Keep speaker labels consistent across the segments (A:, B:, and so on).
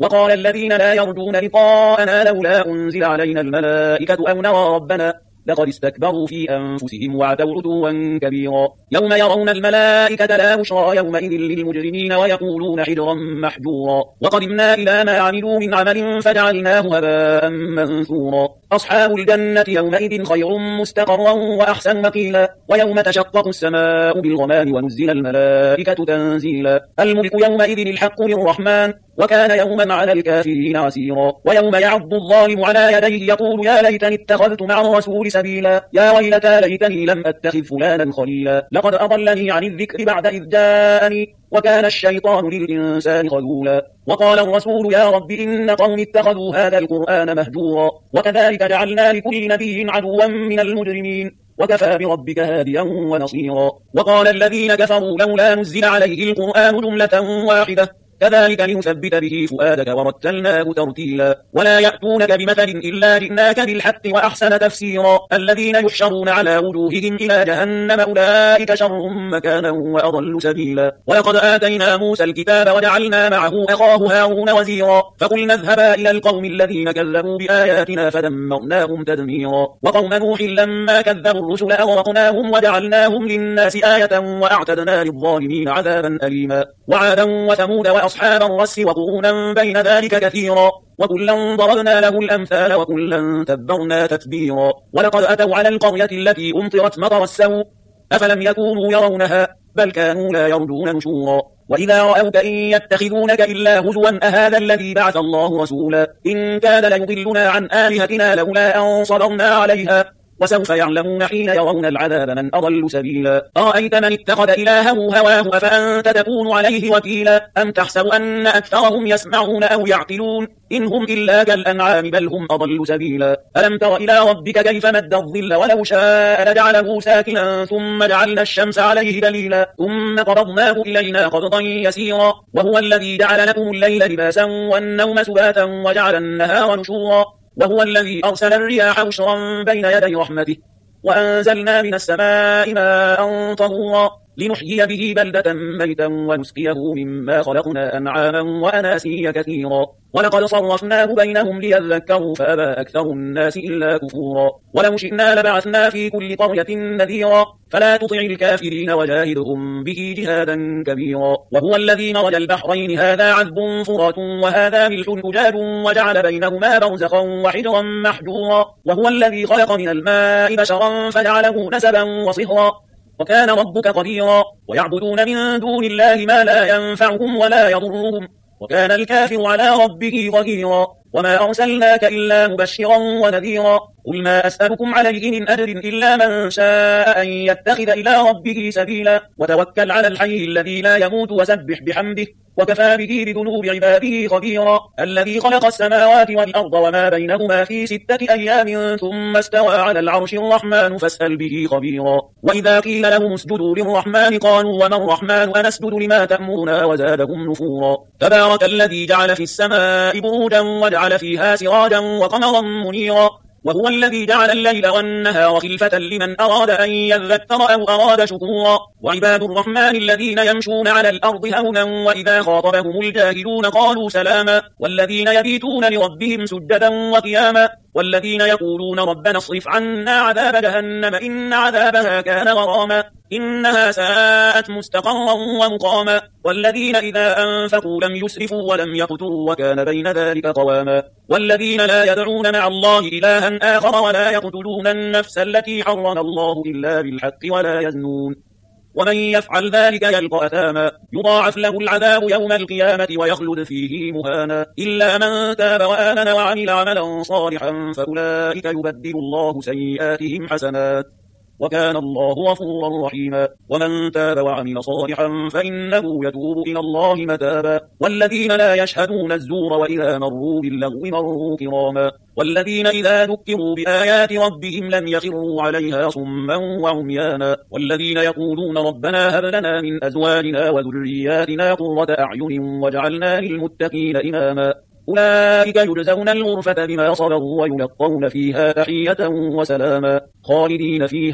A: وقال الذين لا يرجون لقاءنا لولا أنزل علينا الملائكة أو نرى ربنا لقد استكبروا في أنفسهم وعتوا عتوا كبيرا يوم يرون الملائكة لا بشرى يومئذ للمجرمين ويقولون حجرا محجورا وقدمنا إلى ما عملوا من عمل فجعلناه هباء منثورا أصحاب الجنة يومئذ خير مستقرا وأحسن مقيلا ويوم تشقق السماء بالغمام ونزل الملائكة تنزيلا الملك يومئذ الحق للرحمن وكان يوما على الكافرين عسيرا ويوم يعض الظالم على يديه يقول يا ليتني اتخذت مع الرسول سبيلا يا ويلتى ليتني لم أتخذ فلانا خليلا لقد أضلني عن الذكر بعد إذ جاءني وكان الشيطان للإنسان خذولا وقال الرسول يا رب إن قوم اتخذوا هذا القرآن مهجورا وكذلك جعلنا لكل نبي عدوا من المجرمين وكفى بربك هاديا ونصيرا وقال الذين كفروا لولا نزل عليه القرآن جملة واحدة كذلك لنثبت به فؤادك ورتلناه ترتيلا ولا يأتونك بمثل إلا جئناك بالحق وأحسن تفسيرا الذين يحشرون على وجوههم إلى جهنم أولئك شر مكانا وأضل سبيلا ولقد آتينا موسى الكتاب وجعلنا معه أخاه هارون وزيرا فقلنا اذهبا إلى القوم الذين كذبوا بآياتنا فدمرناهم تدميرا وقوم نوح لما كذبوا الرسل أغرقناهم وجعلناهم للناس آية وأعتدنا للظالمين عذابا أليما وعادا وثمود أصحاب الرس وقرونا بين ذلك كثيرا وكلا ضربنا له الأمثال وكلا تبرنا تتبيرا ولقد أتوا على القرية التي أمطرت مطر السوء أفلم يكونوا يرونها بل كانوا لا يرجون نشورا وإذا رأوك إن يتخذونك إلا هزوا أهذا الذي بعث الله رسولا إن كاد ليضلنا عن آلهتنا لولا أن صبرنا عليها وسوف يعلمون حين يرون العذاب من أضل سبيلا أرأيت من اتخذ إلهه هواه أفأنت تكون عليه وكيلا أم تحسب أن أكثرهم يسمعون أو يعقلون إن هم إلا كالأنعام بل هم أضل سبيلا ألم تر إلى ربك كيف مد الظل ولو شاء لجعله ساكنا ثم جعلنا الشمس عليه دليلا ثم قبضناه إلينا قبضا يسيرا وهو الذي جعل لكم الليل لباسا والنوم سباتا وجعل النهار نشورا وهو الذي أرسل الرياح بشرا بين يدي رحمته وأنزلنا من السماء ماء طهورا لنحيي به بلدة ميتا ونسقيه مما خلقنا أنعاما وأناسيا كثيرا ولقد صرفناه بينهم ليذكروا فأبى أكثر الناس إلا كفورا ولو شئنا لبعثنا في كل قرية نذيرا فلا تطع الكافرين وجاهدهم به جهادا كبيرا وهو الذي مرج البحرين هذا عذب فرات وهذا ملح أجاج وجعل بينهما برزخا وحجرا محجورا وهو الذي خلق من الماء بشرا فجعله نسبا وصهرا وكان ربك قديرا ويعبدون من دون الله ما لا ينفعهم ولا يضرهم وكان الكافر على ربه ظهيرا وما أرسلناك إلا مبشرا ونذيرا قل ما أسألكم عليه من أجر إلا من شاء أن يتخذ إلى ربه سبيلا وتوكل على الحي الذي لا يموت وسبح بحمده وكفى به بذنوب عباده خبيرا الذي خلق السماوات والأرض وما بينهما في 6 أيام ثم استوى على العرش الرحمن فاسأل به خبيرا وإذا قيل لهم اسجدوا للرحمن قالوا وما الرحمن أنسجد لما تأمرنا وزادهم نفورا تبارك الذي جعل في السماء بروجا وجعل فيها سراجا وقمرا منيرا وهو الذي جعل الليل والنهار خلفة لمن أراد أن يذكر أو أراد شكورا وعباد الرحمن الذين يمشون على الأرض هونا وإذا خاطبهم الجاهلون قالوا سلاما والذين يبيتون لربهم سجدا وقياما والذين يقولون ربنا اصرف عنا عذاب جهنم إن عذابها كان غراما إنها ساءت مستقرا ومقاما والذين إذا أنفقوا لم يسرفوا ولم يقتروا وكان بين ذلك قواما والذين لا يدعون مع الله إلها آخر ولا يقتلون النفس التي حرم الله إلا بالحق ولا يزنون ومن يفعل ذلك يلقى أثاما يضاعف له العذاب يوم القيامة ويخلد فيه مهانا إلا من تاب وآمن وعمل عملا صالحا فأولئك يبدل الله سيئاتهم حسنات وكان الله غفورا رحيما ومن تاب وعمل صالحا فإنه يتوب إلى الله متابا والذين لا يشهدون الزور وإذا مروا باللغو مروا كراما والذين إذا ذكروا بآيات ربهم لم يخروا عليها صما وعميانا والذين يقولون ربنا هب لنا من أزواجنا وذرياتنا قرة أعين واجعلنا للمتقين إماما أولئك يجزون الغرفة بما صبروا ويلقون فيها تحية وسلاما خالدين فيها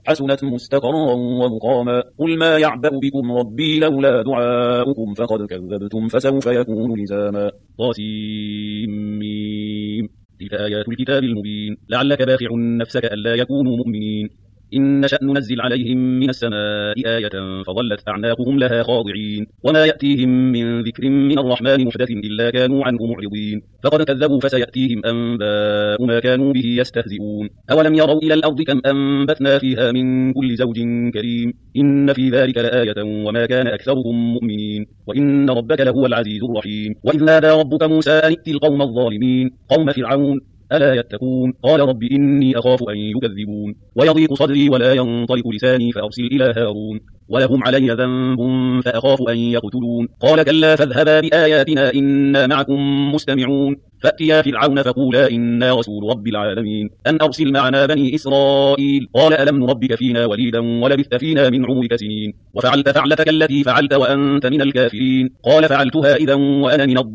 A: حسنت مستقرا ومقاما قل ما يعبأ بكم ربي لولا دعاؤكم فقد كذبتم فسوف يكون لزاما طاسيم تلك آيات الكتاب المبين لعلك باخع نفسك ألا يكونوا مؤمنين إن نشأ ننزل عليهم من السماء آية فظلت أعناقهم لها خاضعين وما يأتيهم من ذكر من الرحمن محدث إلا كانوا عنه معرضين فقد كذبوا فسيأتيهم أنباء ما كانوا به يستهزئون أولم يروا إلى الأرض كم أنبتنا فيها من كل زوج كريم إن في ذلك لآية وما كان أكثرهم مؤمنين وإن ربك لهو العزيز الرحيم وإذ نادى ربك موسى أن ائت القوم الظالمين قوم فرعون ألا يتقون قال رب إني أخاف أن يكذبون ويضيق صدري ولا ينطلق لساني فأرسل إلى هارون ولهم علي ذنب فأخاف أن يقتلون قال كلا فاذهبا بآياتنا إنا معكم مستمعون فأتيا فرعون فقولا إنا رسول رب العالمين أن أرسل معنا بني إسرائيل قال ألم نربك فينا وليدا ولبثت فينا من عمرك سنين وفعلت فعلتك التي فعلت وأنت من الكافرين قال فعلتها إذا وأنا من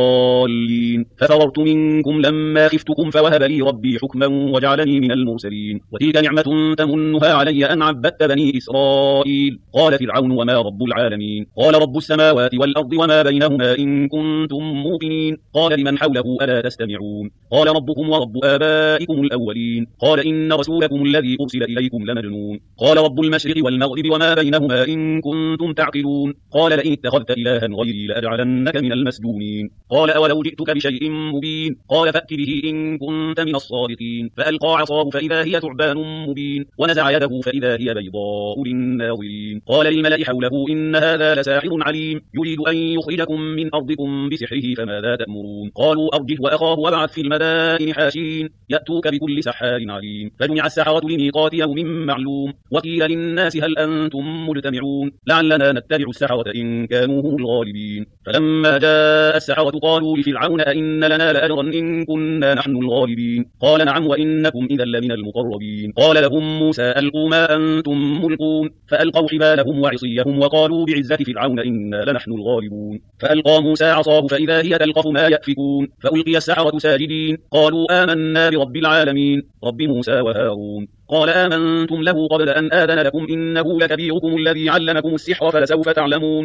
A: الضالين ففررت منكم لما خفتكم فوهب لي ربي حكما وجعلني من المرسلين وتلك نعمة تمنها علي أن عبدت بني إسرائيل قال فرعون وما رب العالمين قال رب السماوات والأرض وما بينهما إن كنتم موقنين قال لمن حوله ألا تستمعون قال ربكم ورب آبائكم الأولين قال إن رسولكم الذي أرسل إليكم لمجنون قال رب المشرق والمغرب وما بينهما إن كنتم تعقلون قال لئن اتخذت إلها غيري لأجعلنك من المسجونين قال أولو جئتك بشيء مبين قال فأت به إن كنت من الصادقين فألقى عصاه فإذا هي ثعبان مبين ونزع يده فإذا هي بيضاء للناظرين قال للملأ حوله إن هذا لساحر عليم يريد أن يخرجكم من أرضكم بسحره فماذا تأمرون قالوا أرجه وأخاه وابعث في المدائن حاشرين يأتوك بكل سحار عليم فجمع السحرة لميقات يوم معلوم وقيل للناس هل أنتم مجتمعون لعلنا نتبع السحرة إن كانوا هم الغالبين فلما جاء السحرة قالوا لفرعون أئن لنا لأجرا إن كنا نحن الغالبين قال نعم وإنكم إذا لمن المقربين قال لهم موسى ألقوا ما أنتم ملقون فألقوا حبالهم وعصيهم وقالوا بعزة فرعون إنا لنحن الغالبون فألقى موسى عصاه فإذا هي تلقف ما يأفكون فألقي السحرة ساجدين قالوا آمنا برب العالمين رب موسى وهارون قال آمنتم له قبل أن آذن لكم إنه لكبيركم الذي علمكم السحر فلسوف تعلمون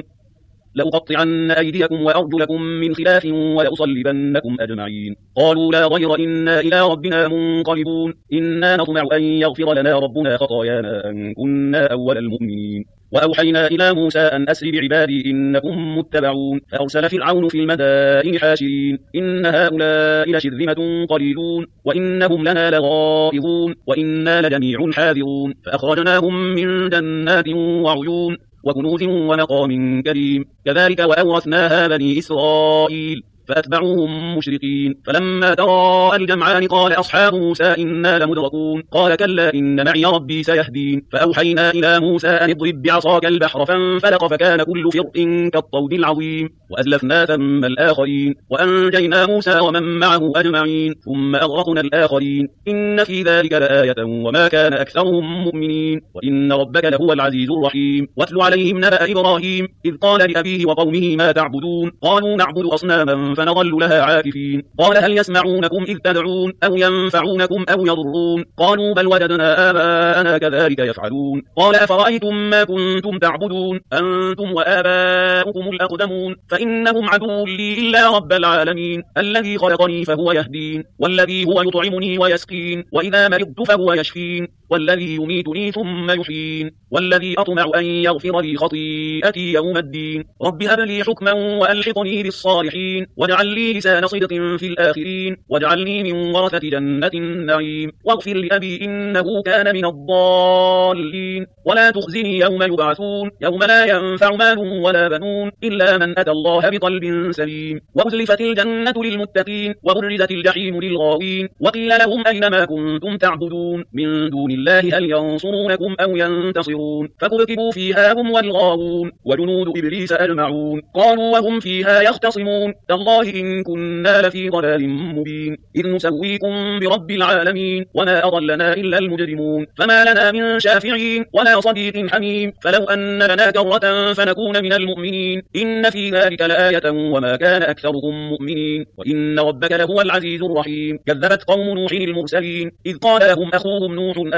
A: لأقطعن أيديكم وأرجلكم من خلاف ولأصلبنكم أجمعين قالوا لا ضير إنا إلى ربنا منقلبون إنا نطمع أن يغفر لنا ربنا خطايانا أن كنا أول المؤمنين وأوحينا إلى موسى أن أسر بعبادي إنكم متبعون فأرسل فرعون في المدائن حاشرين إن هؤلاء لشرذمة قليلون وإنهم لنا لغائظون وإنا لجميع حاذرون فأخرجناهم من جنات وعيون وكنوز ومقام كريم كذلك وأورثناها بني إسرائيل فأتبعوهم مشرقين فلما تراءى الجمعان قال أصحاب موسى إنا لمدركون قال كلا إن معي ربي سيهدين فأوحينا إلى موسى أن اضرب بعصاك البحر فانفلق فكان كل فرق كالطود العظيم وأزلفنا ثم الآخرين وأنجينا موسى ومن معه أجمعين ثم أغرقنا الآخرين إن في ذلك لآية وما كان أكثرهم مؤمنين وإن ربك لهو العزيز الرحيم واتل عليهم نبأ إبراهيم إذ قال لأبيه وقومه ما تعبدون قالوا نعبد أصناما فنظل لها عاكفين قال هل يسمعونكم إذ تدعون أو ينفعونكم أو يضرون قالوا بل وجدنا آباءنا كذلك يفعلون قال أفرأيتم ما كنتم تعبدون أنتم وآباؤكم الأقدمون فإنهم عدو لي إلا رب العالمين الذي خلقني فهو يهدين والذي هو يطعمني ويسقين وإذا مرضت فهو يشفين والذي يميتني ثم يحيين والذي أطمع أن يغفر لي خطيئتي يوم الدين رب هب لي حكما وألحقني بالصالحين واجعل لي لسان صدق في الآخرين واجعلني من ورثة جنة النعيم واغفر لأبي إنه كان من الضالين ولا تخزني يوم يبعثون يوم لا ينفع مال ولا بنون إلا من أتى الله بقلب سليم وأزلفت الجنة للمتقين وبرزت الجحيم للغاوين وقيل لهم أينما كنتم تعبدون من دون الله هل ينصرونكم أو ينتصرون فكبكبوا فيها هم والغاوون وجنود إبليس أجمعون قالوا وهم فيها يختصمون تالله إن كنا لفي ضلال مبين إذ نسويكم برب العالمين وما أضلنا إلا المجرمون فما لنا من شافعين ولا صديق حميم فلو أن لنا كرة فنكون من المؤمنين إن في ذلك لآية وما كان أكثرهم مؤمنين وإن ربك لهو العزيز الرحيم كذبت قوم نوح المرسلين إذ قال لهم أخوهم نوح ألا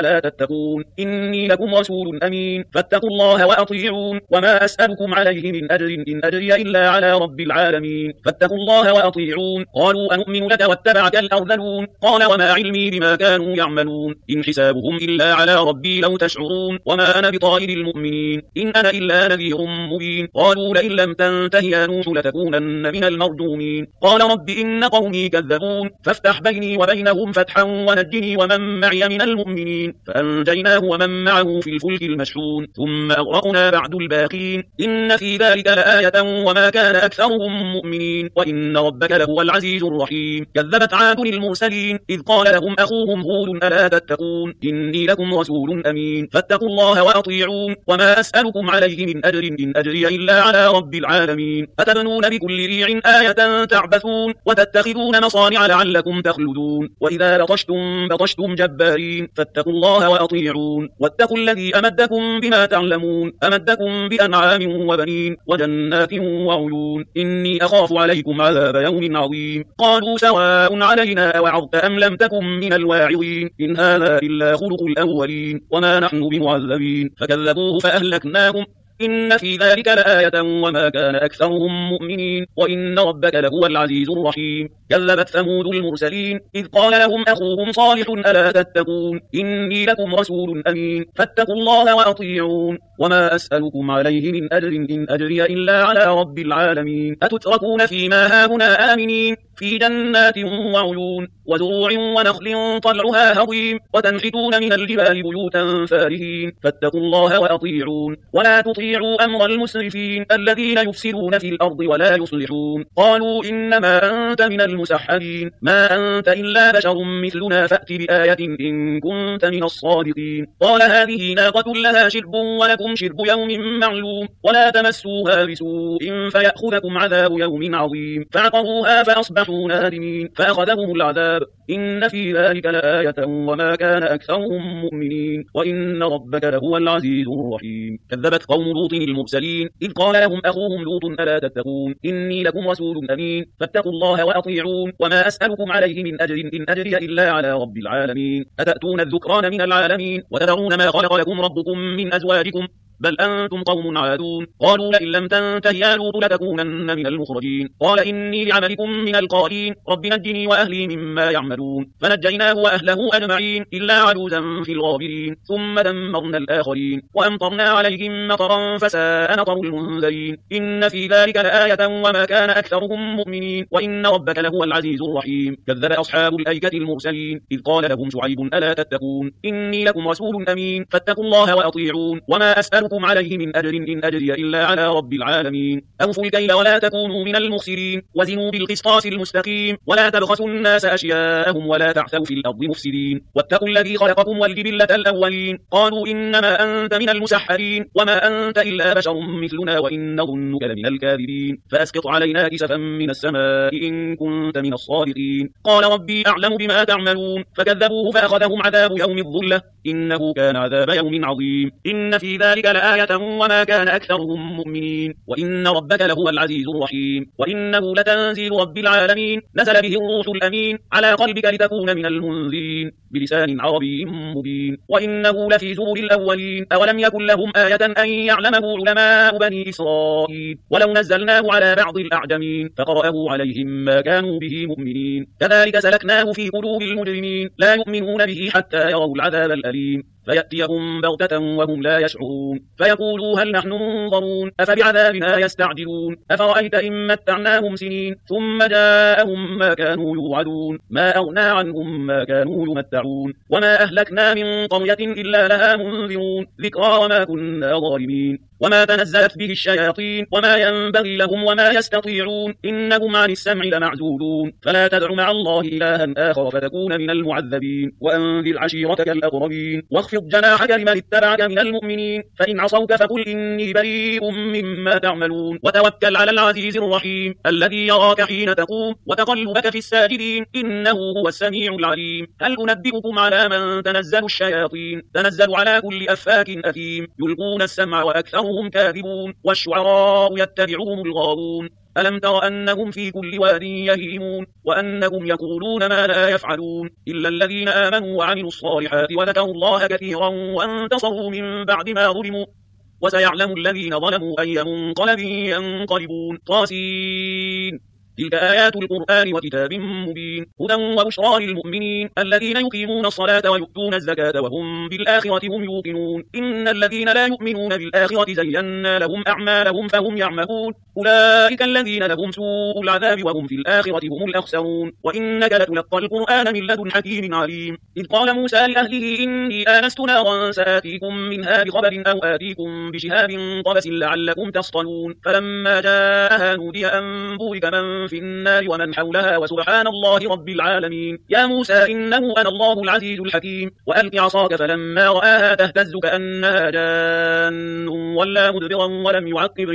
A: ألا تتقون إني لكم رسول أمين فاتقوا الله وأطيعون وما أسألكم عليه من أجر إن أجري إلا على رب العالمين فاتقوا الله وأطيعون قالوا أنؤمن لك واتبعك الأرذلون قال وما علمي بما كانوا يعملون إن حسابهم إلا على ربي لو تشعرون وما أنا بطارد المؤمنين إن أنا إلا نذير مبين قالوا لئن لم تنته يا نوح لتكونن من المرجومين قال رب إن قومي كذبون فافتح بيني وبينهم فتحا ونجني ومن معي من المؤمنين فأنجيناه ومن معه في الفلك المشحون ثم أغرقنا بعد الباقين إن في ذلك لآية وما كان أكثرهم مؤمنين وإن ربك لهو العزيز الرحيم كذبت عاد المرسلين إذ قال لهم أخوهم هود ألا تتقون إني لكم رسول أمين فاتقوا الله وأطيعون وما أسألكم عليه من أجر إن أجري إلا على رب العالمين أتبنون بكل ريع آية تعبثون وتتخذون مصانع لعلكم تخلدون وإذا بطشتم جبارين فاتقوا الله وأطيعون واتقوا الذي أمدكم بما تعلمون أمدكم بأنعام وبنين وجنات وعيون إني أخاف عليكم عذاب يوم عظيم قالوا سواء علينا أوعظت أم لم تكن من الواعظين إن هذا إلا خلق الأولين وما نحن بمعذبين فكذبوه فأهلكناهم إن في ذلك لآية وما كان أكثرهم مؤمنين وإن ربك لهو العزيز الرحيم كذبت ثمود المرسلين إذ قال لهم أخوهم صالح ألا تتقون إني لكم رسول أمين فاتقوا الله وأطيعون وما أسألكم عليه من أجر إن أجري إلا على رب العالمين أتتركون فيما هاهنا آمنين في جنات وعيون وزروع ونخل طلعها هضيم وتنحتون من الجبال بيوتا فارهين فاتقوا الله وأطيعون ولا تطيعوا أمر المسرفين الذين يفسدون في الأرض ولا يصلحون قالوا إنما أنت من المسحرين ما أنت إلا بشر مثلنا فأت بآية إن كنت من الصادقين قال هذه ناقة لها شرب ولكم شرب يوم معلوم ولا تمسوها بسوء فيأخذكم عذاب يوم عظيم فعقروها فأصبحوا نادمين فأخذهم العذاب إن في ذلك لآية وما كان أكثرهم مؤمنين وإن ربك لهو العزيز الرحيم كذبت قوم لوط المرسلين إذ قال لهم أخوهم لوط ألا تتقون إني لكم رسول أمين فاتقوا الله وأطيعون وما أسألكم عليه من أجر إن أجري إلا على رب العالمين أتأتون الذكران من العالمين وتذرون ما خلق لكم ربكم من أزواجكم بل أنتم قوم عادون قالوا لئن لم تنته يا لوط لتكونن من المخرجين قال إني لعملكم من القالين رب نجني وأهلي مما يعملون فنجيناه وأهله أجمعين إلا عجوزا في الغابرين ثم دمرنا الآخرين وأمطرنا عليهم مطرا فساء مطر المنذرين إن في ذلك لآية وما كان أكثرهم مؤمنين وإن ربك لهو العزيز الرحيم كذب أصحاب الأيكة المرسلين إذ قال لهم شعيب ألا تتقون إني لكم رسول أمين فاتقوا الله وأطيعون وما أسألكم عليه من أجر إن أجري إلا على رب العالمين أوفوا الكيل ولا تكونوا من المخسرين وزنوا بالقسطاس المستقيم ولا تبخسوا الناس أشياءهم ولا تعثوا في الأرض مفسدين واتقوا الذي خلقكم والجبلة الأولين قالوا إنما أنت من المسحرين وما أنت إلا بشر مثلنا وإن نظنك لمن الكاذبين فأسقط علينا كسفا من السماء إن كنت من الصادقين قال ربي أعلم بما تعملون فكذبوه فأخذهم عذاب يوم الظلة إنه كان عذاب يوم عظيم إن في ذلك لآية وما كان أكثرهم مؤمنين وإن ربك لهو العزيز الرحيم وإنه لتنزيل رب العالمين نزل به الروح الأمين على قلبك لتكون من المنذرين بلسان عربي مبين وإنه لفي زبر الأولين أولم يكن لهم آية أن يعلمه علماء بني إسرائيل ولو نزلناه على بعض الأعجمين فقرأه عليهم ما كانوا به مؤمنين كذلك سلكناه في قلوب المجرمين لا يؤمنون به حتى يروا العذاب الأليم فيأتيهم بغتة وهم لا يشعرون فيقولوا هل نحن منظرون أفبعذابنا يستعجلون أفرأيت إن متعناهم سنين ثم جاءهم ما كانوا يوعدون ما أغنى عنهم ما كانوا يمتعون وما أهلكنا من قرية إلا لها منذرون ذكرى وما كنا ظالمين وما تنزلت به الشياطين وما ينبغي لهم وما يستطيعون إنهم عن السمع لمعزولون فلا تدع مع الله إلها آخر فتكون من المعذبين وأنذر عشيرتك الأقربين واخفض جناحك لمن اتبعك من المؤمنين فإن عصوك فقل إني بريء مما تعملون وتوكل على العزيز الرحيم الذي يراك حين تقوم وتقلبك في الساجدين إنه هو السميع العليم هل أنبئكم على من تنزل الشياطين تنزل على كل أفاك أثيم يلقون السمع وأكثر أكثرهم كاذبون والشعراء يتبعهم الغاوون ألم تر أنهم في كل واد يهيمون وأنهم يقولون ما لا يفعلون إلا الذين آمنوا وعملوا الصالحات وذكروا الله كثيرا وانتصروا من بعد ما ظلموا وسيعلم الذين ظلموا أي منقلب ينقلبون طاسين تلك آيات القرآن وكتاب مبين هدى وبشرى للمؤمنين الذين يقيمون الصلاة ويؤتون الزكاة وهم بالآخرة هم يوقنون إن الذين لا يؤمنون بالآخرة زينا لهم أعمالهم فهم يعمهون أولئك الذين لهم سوء العذاب وهم في الآخرة هم الأخسرون وإنك لتلقى القرآن من لدن حكيم عليم إذ قال موسى لأهله إني آنست نارا سآتيكم منها بخبر أو آتيكم بشهاب قبس لعلكم تصطلون فلما جاءها نودي أن بورك من في النار ومن حولها وسبحان الله رب العالمين يا موسى إنه أنا الله العزيز الحكيم وألق عصاك فلما رآها تهتز كأنها جان ولا مدبرا ولم يعقب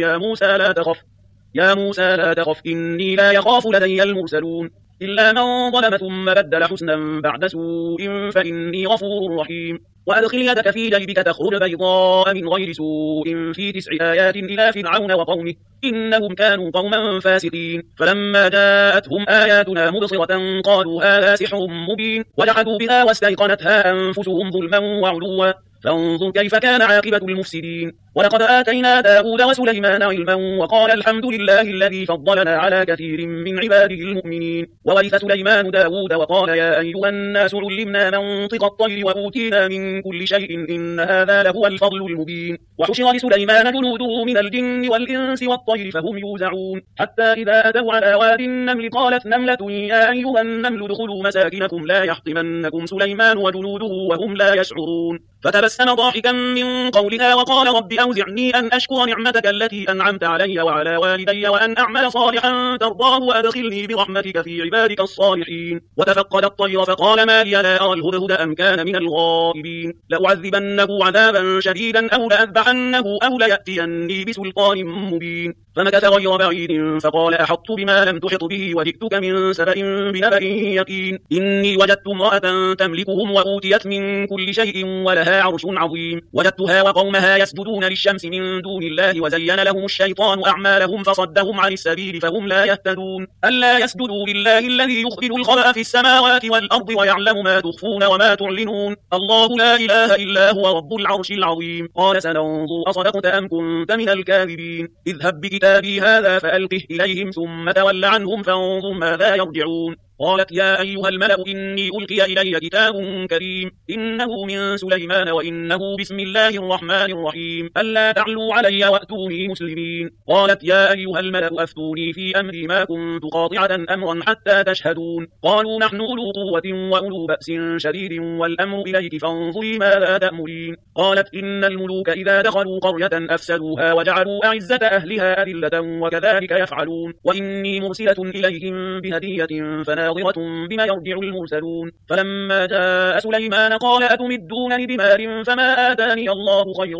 A: يا موسى لا تخف إني لا يخاف لدي المرسلون إلا من ظلم ثم بدل حسنا بعد سوء فإني غفور رحيم وأدخل يدك في جيبك تخرج بيضاء من غير سوء في 9 آيات إلى فرعون وقومه إنهم كانوا قوما فاسقين فلما جاءتهم آياتنا مبصرة قالوا هذا سحر مبين وجحدوا بها واستيقنتها أنفسهم ظلما وعلوا فانظر كيف كان عاقبة المفسدين ولقد آتينا داود وسليمان علما وقال الحمد لله الذي فضلنا على كثير من عباده المؤمنين وورث سليمان داود وقال يا أيها الناس علمنا منطق الطير وأوتينا من كل شيء إن هذا لهو الفضل المبين وحشر لسليمان جنوده من الجن والإنس والطير فهم يوزعون حتى إذا أتوا على واد النمل قالت نملة يا أيها النمل ادخلوا مساكنكم لا يحطمنكم سليمان وجنوده وهم لا يشعرون فتبسم ضاحكا من قولها وقال رب أوزعني أن أشكر نعمتك التي أنعمت علي وعلى والدي وأن أعمل صالحا ترضاه وأدخلني برحمتك في عبادك الصالحين وتفقد الطير فقال ما لي لا أرى الهدهد أم كان من الغائبين لأعذبنه عذابا شديدا أو لأذبحنه أو ليأتيني بسلطان مبين فمكث غير بعيد فقال أحطت بما لم تحط به وجئتك من سبأ بنبأ يقين إني وجدت امرأة تملكهم وأوتيت من كل شيء ولها عرش عظيم وجدتها وقومها يسجدون للشمس من دون الله وزين لهم الشيطان أعمالهم فصدهم عن السبيل فهم لا يهتدون ألا يسجدوا لله الذي يخرج الخبأ في السماوات والأرض ويعلم ما تخفون وما تعلنون الله لا إله إلا هو رب العرش العظيم قال سننظر أصدقت أم كنت من الكاذبين اذهب بكتابي هذا فألقه إليهم ثم تول عنهم فانظر ماذا يرجعون قالت يا أيها الملأ إني ألقي إلي كتاب كريم إنه من سليمان وإنه بسم الله الرحمن الرحيم ألا تعلوا علي وأتوني مسلمين قالت يا أيها الملأ أفتوني في أمري ما كنت قاطعة أمرا حتى تشهدون قالوا نحن أولو قوة وأولو بأس شديد والأمر إليك فانظري ماذا تأمرين قالت إن الملوك إذا دخلوا قرية أفسدوها وجعلوا أعزة أهلها أذلة وكذلك يفعلون وإني مرسلة إليهم بهدية فناظرة بما يرجع المرسلون فلما جاء سليمان قال أتمدونني بمال فما آتاني الله خير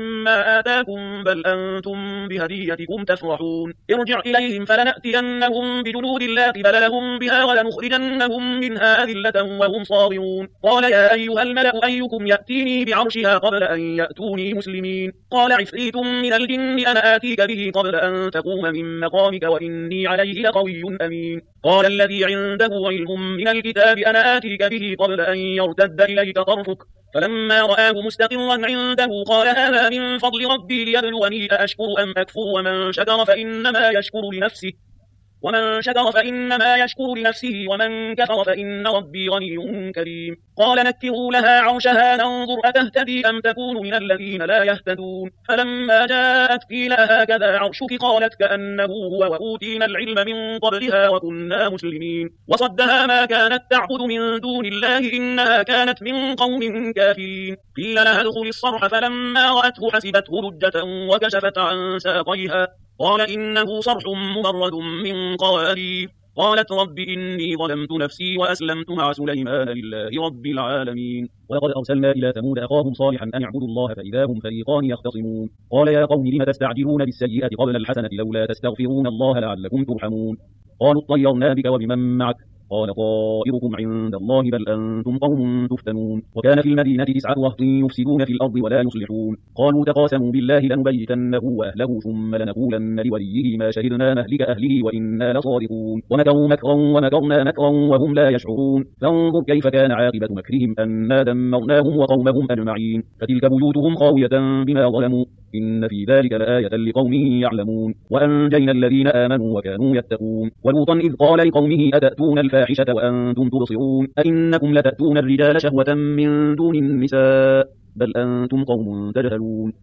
A: مما آتاكم بل أنتم بهديتكم تفرحون ارجع إليهم فلنأتينهم بجنود لا قبل لهم بها ولنخرجنهم منها أذلة وهم صاغرون قال يا أيها الملأ أيكم يأتيني بعرشها قبل أن يأتوني مسلمين قال عفريت من الجن أنا آتيك به قبل أن تقوم من مقامك وإني عليه لقوي أمين قال الذي عنده علم من الكتاب أنا آتيك به قبل أن يرتد إليك طرفك فلما رآه مستقرا عنده قال هذا من فضل ربي ليبلوني أأشكر أم أكفر ومن شكر فإنما يشكر لنفسه ومن كفر فإن ربي غني كريم قال نكروا لها عرشها ننظر أتهتدي أم تكون من الذين لا يهتدون فلما جاءت قيل هكذا عرشك قالت كأنه هو وأوتينا العلم من قبلها وكنا مسلمين وصدها ما كانت تعبد من دون الله إنها كانت من قوم كافرين قيل لها ادخل الصرح فلما رأته حسبته لجة وكشفت عن ساقيها قال إنه صرح ممرد من قوارير قالت رب إني ظلمت نفسي وأسلمت مع سليمان لله رب العالمين ولقد أرسلنا إلى ثمود أخاهم صالحا أن اعبدوا الله فإذا هم فريقان يختصمون قال يا قوم لم تستعجلون بالسيئة قبل الحسنة لولا تستغفرون الله لعلكم ترحمون قالوا اطيرنا بك وبمن معك قال طائركم عند الله بل أنتم قوم تفتنون. وكان في المدينة 9 رهط يفسدون في الأرض ولا يصلحون قالوا تقاسموا بالله لنبيتنه وأهله ثم لنقولن لوليه ما شهدنا مهلك أهله وإنا لصادقون. ومكروا مكرا ومكرنا مكرا وهم لا يشعرون. فانظر كيف كان عاقبة مكرهم أنا دمرناهم وقومهم أجمعين. فتلك بيوتهم خاوية بما ظلموا إن في ذلك لآية لقوم يعلمون. وأنجينا الذين آمنوا وكانوا يتقون. ولوطا إذ قال لقومه أتأتون الفاحشة وأنتم تبصرون أئنكم لتأتون الرجال شهوة من دون النساء بل أنتم قوم تجهلون.